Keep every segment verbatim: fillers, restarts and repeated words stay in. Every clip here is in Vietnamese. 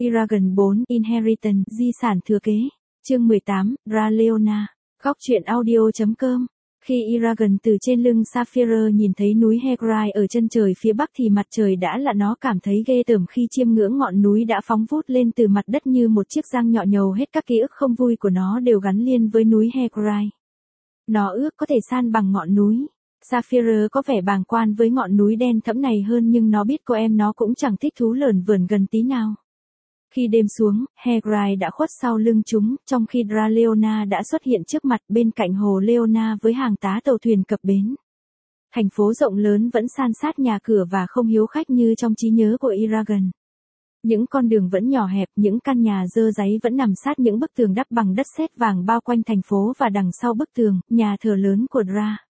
Eragon bốn Inheritance, di sản thừa kế. Chương mười tám, Ra-Leona. Góc truyện audio chấm com. Khi Eragon từ trên lưng Saphira nhìn thấy núi Hegrai ở chân trời phía bắc thì mặt trời đã lặn, nó cảm thấy ghê tởm khi chiêm ngưỡng ngọn núi đã phóng vút lên từ mặt đất như một chiếc răng nhọn nhầu, hết các ký ức không vui của nó đều gắn liền với núi Hegrai. Nó ước có thể san bằng ngọn núi. Saphira có vẻ bàng quan với ngọn núi đen thẫm này hơn, nhưng nó biết cô em nó cũng chẳng thích thú lởn vởn gần tí nào. Khi đêm xuống, Hegrai đã khuất sau lưng chúng, trong khi Ra-Leona đã xuất hiện trước mặt bên cạnh hồ Leona với hàng tá tàu thuyền cập bến. Thành phố rộng lớn vẫn san sát nhà cửa và không hiếu khách như trong trí nhớ của Eragon. Những con đường vẫn nhỏ hẹp, những căn nhà dơ dáy vẫn nằm sát những bức tường đắp bằng đất sét vàng bao quanh thành phố, và đằng sau bức tường, nhà thờ lớn của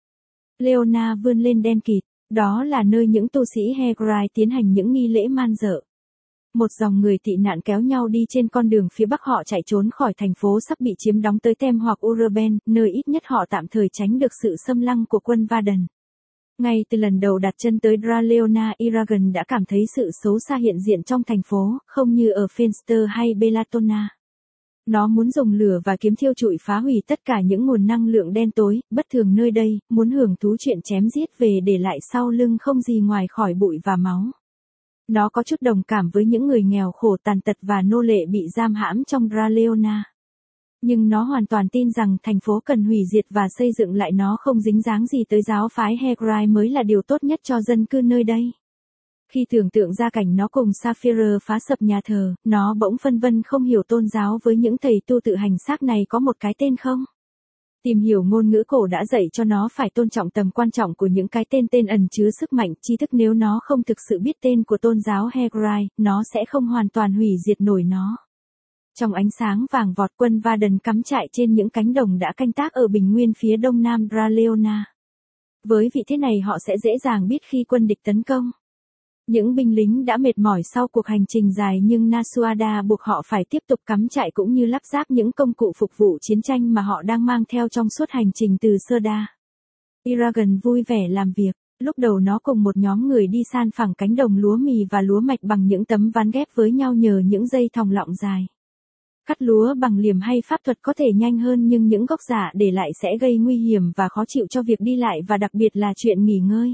Ra-Leona vươn lên đen kịt. Đó là nơi những tu sĩ Hegrai tiến hành những nghi lễ man dợ. Một dòng người tị nạn kéo nhau đi trên con đường phía bắc, họ chạy trốn khỏi thành phố sắp bị chiếm đóng tới Tem hoặc Uruben, nơi ít nhất họ tạm thời tránh được sự xâm lăng của quân Varden. Ngay từ lần đầu đặt chân tới Ra-Leona, Eragon đã cảm thấy sự xấu xa hiện diện trong thành phố, không như ở Fenster hay Bellatona. Nó muốn dùng lửa và kiếm thiêu trụi phá hủy tất cả những nguồn năng lượng đen tối, bất thường nơi đây, muốn hưởng thú chuyện chém giết về để lại sau lưng không gì ngoài khỏi bụi và máu. Nó có chút đồng cảm với những người nghèo khổ, tàn tật và nô lệ bị giam hãm trong Ra-Leona. Nhưng nó hoàn toàn tin rằng thành phố cần hủy diệt và xây dựng lại nó không dính dáng gì tới giáo phái Hegrai mới là điều tốt nhất cho dân cư nơi đây. Khi tưởng tượng ra cảnh nó cùng Saphira phá sập nhà thờ, nó bỗng phân vân không hiểu tôn giáo với những thầy tu tự hành xác này có một cái tên không? Tìm hiểu ngôn ngữ cổ đã dạy cho nó phải tôn trọng tầm quan trọng của những cái tên tên ẩn chứa sức mạnh, tri thức. Nếu nó không thực sự biết tên của tôn giáo Hegrai, nó sẽ không hoàn toàn hủy diệt nổi nó. Trong ánh sáng vàng vọt, quân Varden cắm trại trên những cánh đồng đã canh tác ở bình nguyên phía đông nam Ra-Leona. Với vị thế này họ sẽ dễ dàng biết khi quân địch tấn công. Những binh lính đã mệt mỏi sau cuộc hành trình dài, nhưng Nasuada buộc họ phải tiếp tục cắm trại cũng như lắp ráp những công cụ phục vụ chiến tranh mà họ đang mang theo trong suốt hành trình từ Serda. Eragon vui vẻ làm việc. Lúc đầu nó cùng một nhóm người đi san phẳng cánh đồng lúa mì và lúa mạch bằng những tấm ván ghép với nhau nhờ những dây thòng lọng dài. Cắt lúa bằng liềm hay pháp thuật có thể nhanh hơn, nhưng những gốc rạ để lại sẽ gây nguy hiểm và khó chịu cho việc đi lại và đặc biệt là chuyện nghỉ ngơi.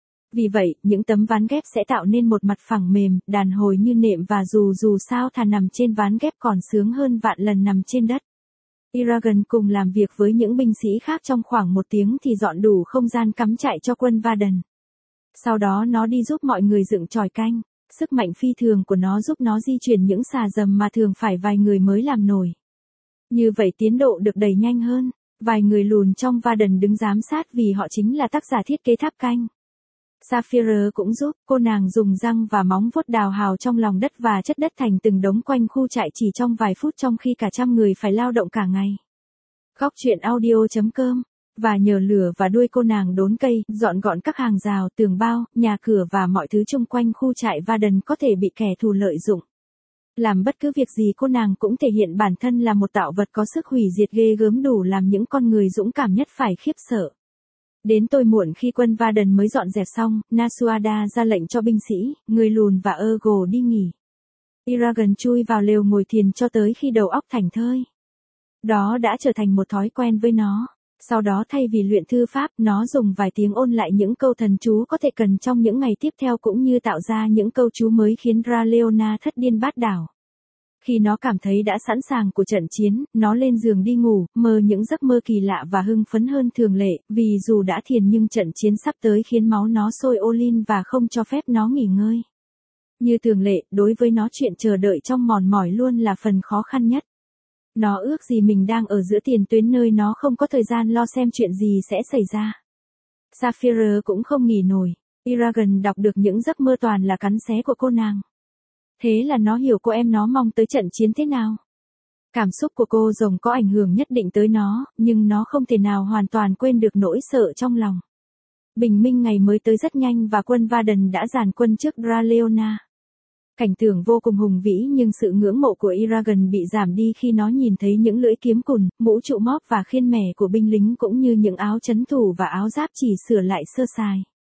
Vì vậy, những tấm ván ghép sẽ tạo nên một mặt phẳng mềm, đàn hồi như nệm, và dù dù sao thà nằm trên ván ghép còn sướng hơn vạn lần nằm trên đất. Eragon cùng làm việc với những binh sĩ khác trong khoảng một tiếng thì dọn đủ không gian cắm trại cho quân Varden. Sau đó nó đi giúp mọi người dựng chòi canh. Sức mạnh phi thường của nó giúp nó di chuyển những xà rầm mà thường phải vài người mới làm nổi. Như vậy tiến độ được đẩy nhanh hơn. Vài người lùn trong Varden đứng giám sát vì họ chính là tác giả thiết kế tháp canh. Saphira cũng giúp, cô nàng dùng răng và móng vuốt đào hào trong lòng đất và chất đất thành từng đống quanh khu trại chỉ trong vài phút, trong khi cả trăm người phải lao động cả ngày. Góc truyện audio chấm com. Và nhờ lửa và đuôi cô nàng đốn cây, dọn gọn các hàng rào, tường bao, nhà cửa và mọi thứ chung quanh khu trại Varden có thể bị kẻ thù lợi dụng. Làm bất cứ việc gì cô nàng cũng thể hiện bản thân là một tạo vật có sức hủy diệt ghê gớm, đủ làm những con người dũng cảm nhất phải khiếp sợ. Đến tối muộn, khi quân Varden mới dọn dẹp xong, Nasuada ra lệnh cho binh sĩ, người lùn và Ergo đi nghỉ. Eragon chui vào lều ngồi thiền cho tới khi đầu óc thảnh thơi. Đó đã trở thành một thói quen với nó. Sau đó thay vì luyện thư pháp, nó dùng vài tiếng ôn lại những câu thần chú có thể cần trong những ngày tiếp theo, cũng như tạo ra những câu chú mới khiến Ra-Leona thất điên bát đảo. Khi nó cảm thấy đã sẵn sàng của trận chiến, nó lên giường đi ngủ, mơ những giấc mơ kỳ lạ và hưng phấn hơn thường lệ, vì dù đã thiền nhưng trận chiến sắp tới khiến máu nó sôi ô lên và không cho phép nó nghỉ ngơi. Như thường lệ, đối với nó chuyện chờ đợi trong mòn mỏi luôn là phần khó khăn nhất. Nó ước gì mình đang ở giữa tiền tuyến, nơi nó không có thời gian lo xem chuyện gì sẽ xảy ra. Saphira cũng không nghỉ nổi. Eragon đọc được những giấc mơ toàn là cắn xé của cô nàng. Thế là nó hiểu cô em nó mong tới trận chiến thế nào. Cảm xúc của cô rồng có ảnh hưởng nhất định tới nó, nhưng nó không thể nào hoàn toàn quên được nỗi sợ trong lòng. Bình minh ngày mới tới rất nhanh và quân Varden đã dàn quân trước Ra-Leona. Cảnh tượng vô cùng hùng vĩ, nhưng sự ngưỡng mộ của Eragon bị giảm đi khi nó nhìn thấy những lưỡi kiếm cùn, mũ trụ móp và khiên mẻ của binh lính, cũng như những áo trấn thủ và áo giáp chỉ sửa lại sơ sài.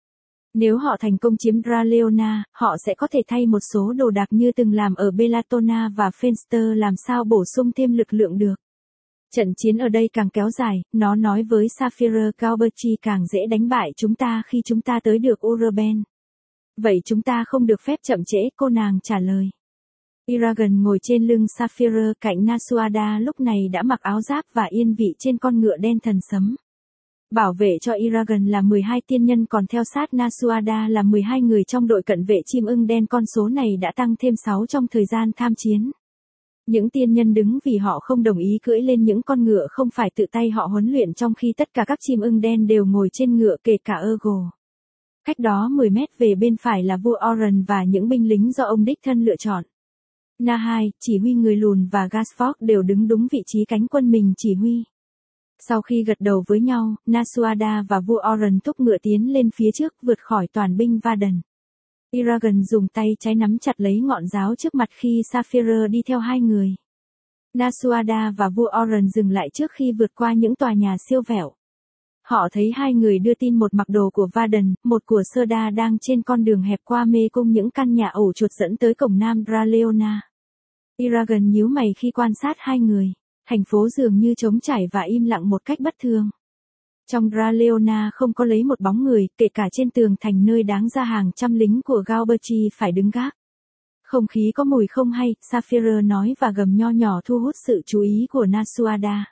Nếu họ thành công chiếm Draleona, họ sẽ có thể thay một số đồ đạc như từng làm ở Bellatona và Fenster làm sao bổ sung thêm lực lượng được. Trận chiến ở đây càng kéo dài, nó nói với Sapphire Galberchi càng dễ đánh bại chúng ta khi chúng ta tới được Uraben. Vậy chúng ta không được phép chậm trễ, cô nàng trả lời. Eragon ngồi trên lưng Sapphire cạnh Nasuada lúc này đã mặc áo giáp và yên vị trên con ngựa đen thần sấm. Bảo vệ cho Eragon là mười hai tiên nhân còn theo sát Nasuada là mười hai người trong đội cận vệ chim ưng đen, con số này đã tăng thêm sáu trong thời gian tham chiến. Những tiên nhân đứng vì họ không đồng ý cưỡi lên những con ngựa không phải tự tay họ huấn luyện, trong khi tất cả các chim ưng đen đều ngồi trên ngựa kể cả Ergo. Cách đó mười mét về bên phải là vua Oren và những binh lính do ông đích thân lựa chọn. Nahai, chỉ huy người lùn và Gasford đều đứng đúng vị trí cánh quân mình chỉ huy. Sau khi gật đầu với nhau, Nasuada và vua Oren thúc ngựa tiến lên phía trước vượt khỏi toàn binh Varden. Eragon dùng tay trái nắm chặt lấy ngọn giáo trước mặt khi Sapphire đi theo hai người. Nasuada và vua Oren dừng lại trước khi vượt qua những tòa nhà siêu vẹo. Họ thấy hai người đưa tin, một mặc đồ của Varden, một của Serda đang trên con đường hẹp qua mê cung những căn nhà ổ chuột dẫn tới cổng nam Draleona. Eragon nhíu mày khi quan sát hai người. Thành phố dường như trống trải và im lặng một cách bất thường. Trong Draleona không có lấy một bóng người, kể cả trên tường thành nơi đáng ra hàng trăm lính của Galberchi phải đứng gác. Không khí có mùi không hay, Sapphire nói và gầm nho nhỏ thu hút sự chú ý của Nasuada.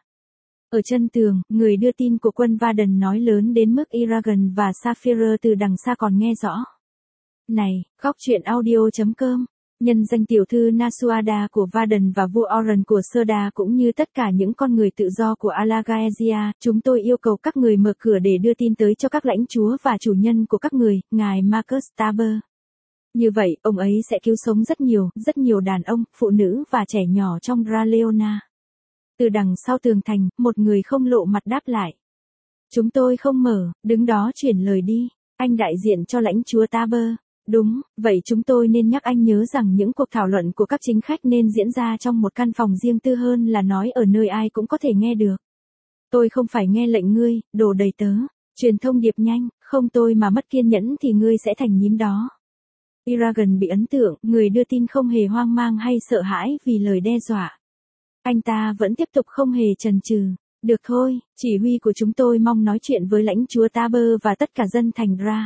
Ở chân tường, người đưa tin của quân Varden nói lớn đến mức Eragon và Sapphire từ đằng xa còn nghe rõ. Này, góc truyện audio chấm com. Nhân danh tiểu thư Nasuada của Varden và vua Oren của Serda cũng như tất cả những con người tự do của Alagaezia, chúng tôi yêu cầu các người mở cửa để đưa tin tới cho các lãnh chúa và chủ nhân của các người, ngài Marcus Taber. Như vậy, ông ấy sẽ cứu sống rất nhiều, rất nhiều đàn ông, phụ nữ và trẻ nhỏ trong Draleona. Từ đằng sau tường thành, một người không lộ mặt đáp lại. Chúng tôi không mở, đứng đó chuyển lời đi, anh đại diện cho lãnh chúa Taber. Đúng, vậy chúng tôi nên nhắc anh nhớ rằng những cuộc thảo luận của các chính khách nên diễn ra trong một căn phòng riêng tư hơn là nói ở nơi ai cũng có thể nghe được. Tôi không phải nghe lệnh ngươi, đồ đầy tớ, truyền thông điệp nhanh, không tôi mà mất kiên nhẫn thì ngươi sẽ thành nhím đó. Eragon bị ấn tượng, người đưa tin không hề hoang mang hay sợ hãi vì lời đe dọa. Anh ta vẫn tiếp tục không hề chần chừ. Được thôi, chỉ huy của chúng tôi mong nói chuyện với lãnh chúa Taber và tất cả dân thành Dra.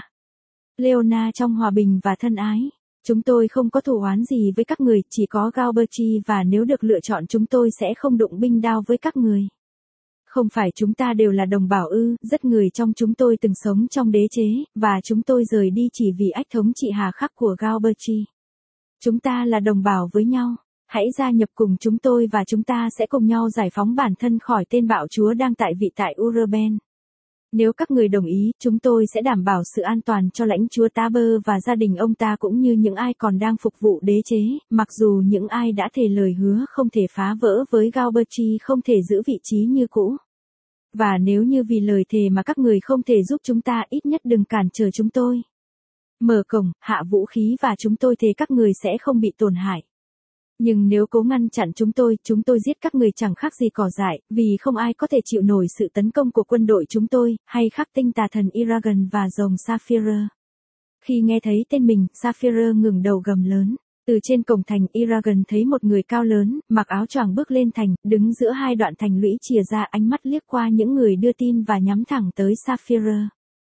Leona trong hòa bình và thân ái. Chúng tôi không có thù oán gì với các người, chỉ có Galberchi và nếu được lựa chọn chúng tôi sẽ không đụng binh đao với các người. Không phải chúng ta đều là đồng bào ư, rất người trong chúng tôi từng sống trong đế chế, và chúng tôi rời đi chỉ vì ách thống trị hà khắc của Galberchi. Chúng ta là đồng bào với nhau, hãy gia nhập cùng chúng tôi và chúng ta sẽ cùng nhau giải phóng bản thân khỏi tên bạo chúa đang tại vị tại Uraben. Nếu các người đồng ý, chúng tôi sẽ đảm bảo sự an toàn cho lãnh chúa Taber và gia đình ông ta cũng như những ai còn đang phục vụ đế chế, mặc dù những ai đã thề lời hứa không thể phá vỡ với Galberchi không thể giữ vị trí như cũ. Và nếu như vì lời thề mà các người không thể giúp chúng ta, ít nhất đừng cản trở chúng tôi. Mở cổng, hạ vũ khí và chúng tôi thề các người sẽ không bị tổn hại. Nhưng nếu cố ngăn chặn chúng tôi, chúng tôi giết các người chẳng khác gì cỏ dại, vì không ai có thể chịu nổi sự tấn công của quân đội chúng tôi, hay khắc tinh tà thần Eragon và rồng Sapphire. Khi nghe thấy tên mình, Sapphire ngừng đầu gầm lớn. Từ trên cổng thành, Eragon thấy một người cao lớn, mặc áo choàng bước lên thành, đứng giữa hai đoạn thành lũy chìa ra, ánh mắt liếc qua những người đưa tin và nhắm thẳng tới Sapphire.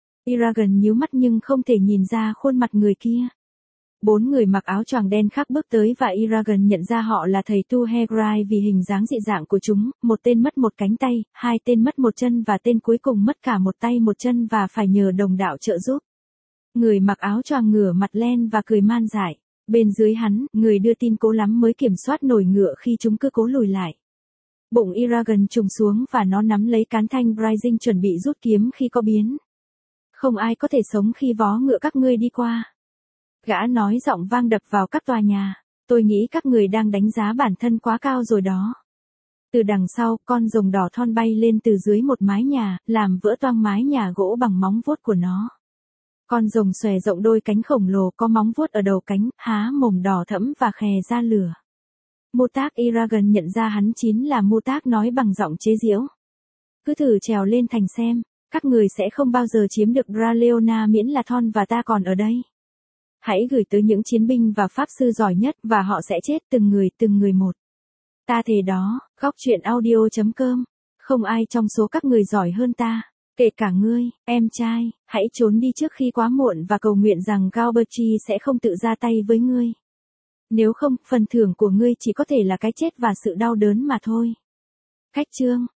Eragon nhíu mắt nhưng không thể nhìn ra khuôn mặt người kia. Bốn người mặc áo choàng đen khác bước tới và Eragon nhận ra họ là thầy tu Hegrai vì hình dáng dị dạng của chúng, một tên mất một cánh tay, hai tên mất một chân và tên cuối cùng mất cả một tay một chân và phải nhờ đồng đạo trợ giúp. Người mặc áo choàng ngửa mặt lên và cười man dại. Bên dưới hắn, người đưa tin cố lắm mới kiểm soát nổi ngựa khi chúng cứ cố lùi lại. Bụng Eragon trùng xuống và nó nắm lấy cán thanh Rising chuẩn bị rút kiếm khi có biến. Không ai có thể sống khi vó ngựa các ngươi đi qua. Gã nói giọng vang đập vào các tòa nhà. Tôi nghĩ các người đang đánh giá bản thân quá cao rồi đó. Từ đằng sau, con rồng đỏ thon bay lên từ dưới một mái nhà, làm vỡ toang mái nhà gỗ bằng móng vuốt của nó. Con rồng xòe rộng đôi cánh khổng lồ có móng vuốt ở đầu cánh, há mồm đỏ thẫm và khè ra lửa. Mutak Eragon nhận ra hắn chính là Mutak nói bằng giọng chế giễu. Cứ thử trèo lên thành xem. Các người sẽ không bao giờ chiếm được Raleona miễn là Thon và ta còn ở đây. Hãy gửi tới những chiến binh và pháp sư giỏi nhất và họ sẽ chết từng người từng người một. Ta thề đó, góc truyện audio chấm com. Không ai trong số các người giỏi hơn ta. Kể cả ngươi, em trai, hãy trốn đi trước khi quá muộn và cầu nguyện rằng Galberti sẽ không tự ra tay với ngươi. Nếu không, phần thưởng của ngươi chỉ có thể là cái chết và sự đau đớn mà thôi. Cách chương